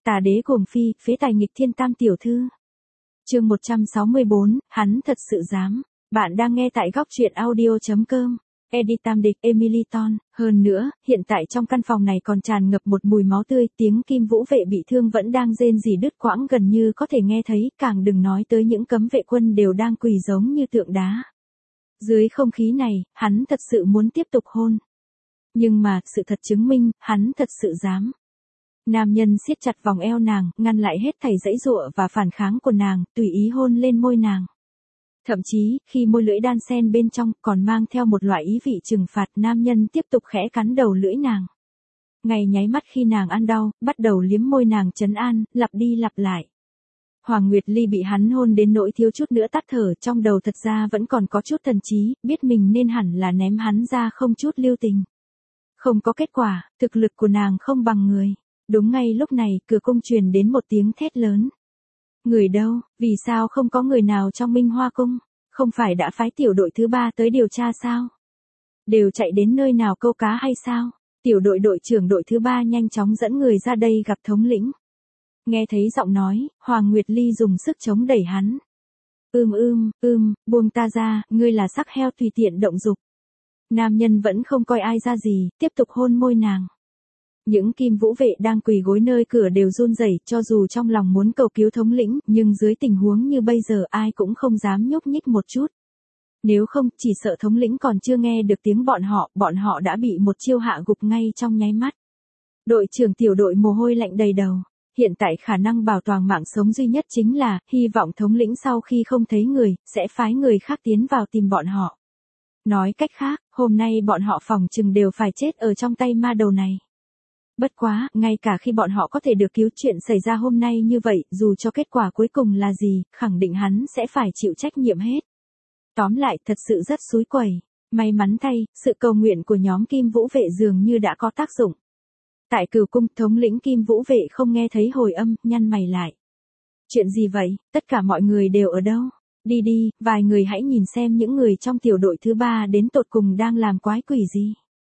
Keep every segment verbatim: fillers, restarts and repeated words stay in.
Tà đế cuồng phi, phế tài nghịch thiên tam tiểu thư. Chương một trăm sáu mươi bốn, hắn thật sự dám. Bạn đang nghe tại góc truyện audio chấm com. Edit tam địch Emily Ton. Hơn nữa, hiện tại trong căn phòng này còn tràn ngập một mùi máu tươi, tiếng Kim Vũ vệ bị thương vẫn đang rên rỉ đứt quãng gần như có thể nghe thấy, càng đừng nói tới những cấm vệ quân đều đang quỳ giống như tượng đá. Dưới không khí này, hắn thật sự muốn tiếp tục hôn. Nhưng mà, sự thật chứng minh, hắn thật sự dám. Nam nhân siết chặt vòng eo nàng, ngăn lại hết thảy giãy giụa và phản kháng của nàng, tùy ý hôn lên môi nàng. Thậm chí, khi môi lưỡi đan xen bên trong còn mang theo một loại ý vị trừng phạt, nam nhân tiếp tục khẽ cắn đầu lưỡi nàng. Ngay nháy mắt khi nàng ăn đau, bắt đầu liếm môi nàng trấn an, lặp đi lặp lại. Hoàng Nguyệt Ly bị hắn hôn đến nỗi thiếu chút nữa tắt thở, trong đầu thật ra vẫn còn có chút thần trí, biết mình nên hẳn là ném hắn ra không chút lưu tình. Không có kết quả, thực lực của nàng không bằng người. Đúng ngay lúc này, cửa cung truyền đến một tiếng thét lớn. Người đâu, vì sao không có người nào trong Minh Hoa cung? Không phải đã phái tiểu đội thứ ba tới điều tra sao? Đều chạy đến nơi nào câu cá hay sao? Tiểu đội đội trưởng đội thứ ba nhanh chóng dẫn người ra đây gặp thống lĩnh. Nghe thấy giọng nói, Hoàng Nguyệt Ly dùng sức chống đẩy hắn. Ưm ưm, ưm, buông ta ra, ngươi là xác heo tùy tiện động dục. Nam nhân vẫn không coi ai ra gì, tiếp tục hôn môi nàng. Những Kim Vũ vệ đang quỳ gối nơi cửa đều run rẩy, cho dù trong lòng muốn cầu cứu thống lĩnh, nhưng dưới tình huống như bây giờ ai cũng không dám nhúc nhích một chút. Nếu không, chỉ sợ thống lĩnh còn chưa nghe được tiếng bọn họ, bọn họ đã bị một chiêu hạ gục ngay trong nháy mắt. Đội trưởng tiểu đội mồ hôi lạnh đầy đầu. Hiện tại khả năng bảo toàn mạng sống duy nhất chính là, hy vọng thống lĩnh sau khi không thấy người, sẽ phái người khác tiến vào tìm bọn họ. Nói cách khác, hôm nay bọn họ phỏng chừng đều phải chết ở trong tay ma đầu này. Bất quá, ngay cả khi bọn họ có thể được cứu, chuyện xảy ra hôm nay như vậy, dù cho kết quả cuối cùng là gì, khẳng định hắn sẽ phải chịu trách nhiệm hết. Tóm lại, thật sự rất xúi quẩy. May mắn thay, sự cầu nguyện của nhóm Kim Vũ vệ dường như đã có tác dụng. Tại Cửu cung, thống lĩnh Kim Vũ vệ không nghe thấy hồi âm, nhăn mày lại. Chuyện gì vậy, tất cả mọi người đều ở đâu? Đi đi, vài người hãy nhìn xem những người trong tiểu đội thứ ba đến tột cùng đang làm quái quỷ gì.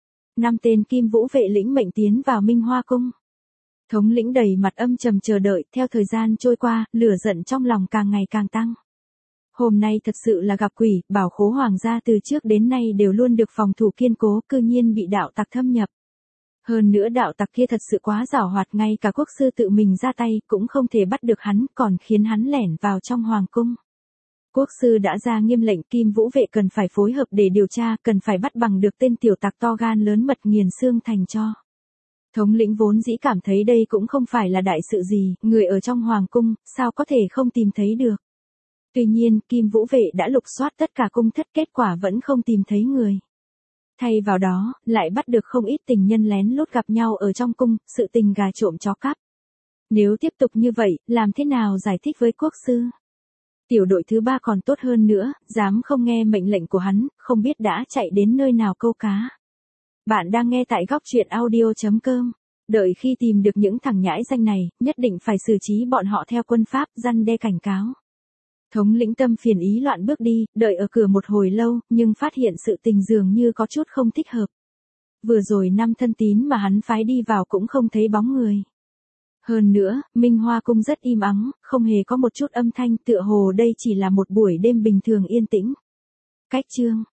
Năm tên Kim Vũ vệ lĩnh mệnh tiến vào Minh Hoa cung. Thống lĩnh đầy mặt âm trầm chờ đợi, theo thời gian trôi qua, lửa giận trong lòng càng ngày càng tăng. Hôm nay thật sự là gặp quỷ, bảo khố hoàng gia từ trước đến nay đều luôn được phòng thủ kiên cố, cư nhiên bị đạo tặc thâm nhập. Hơn nữa đạo tặc kia thật sự quá giảo hoạt, ngay cả quốc sư tự mình ra tay cũng không thể bắt được hắn, còn khiến hắn lẻn vào trong hoàng cung. Quốc sư đã ra nghiêm lệnh, Kim Vũ vệ cần phải phối hợp để điều tra, cần phải bắt bằng được tên tiểu tặc to gan lớn mật nghiền xương thành tro. Thống lĩnh vốn dĩ cảm thấy đây cũng không phải là đại sự gì, người ở trong hoàng cung, sao có thể không tìm thấy được. Tuy nhiên, Kim Vũ vệ đã lục soát tất cả cung thất, kết quả vẫn không tìm thấy người. Thay vào đó, lại bắt được không ít tình nhân lén lút gặp nhau ở trong cung, sự tình gà trộm chó cắp. Nếu tiếp tục như vậy, làm thế nào giải thích với quốc sư? Tiểu đội thứ ba còn tốt hơn nữa, dám không nghe mệnh lệnh của hắn, không biết đã chạy đến nơi nào câu cá. Bạn đang nghe tại góc truyện audio chấm com. Đợi khi tìm được những thằng nhãi danh này, nhất định phải xử trí bọn họ theo quân pháp, răn đe cảnh cáo. Thống lĩnh tâm phiền ý loạn bước đi, đợi ở cửa một hồi lâu, nhưng phát hiện sự tình dường như có chút không thích hợp. Vừa rồi năm thân tín mà hắn phái đi vào cũng không thấy bóng người. Hơn nữa, Minh Hoa cung rất im ắng, không hề có một chút âm thanh, tựa hồ đây chỉ là một buổi đêm bình thường yên tĩnh. Cách chương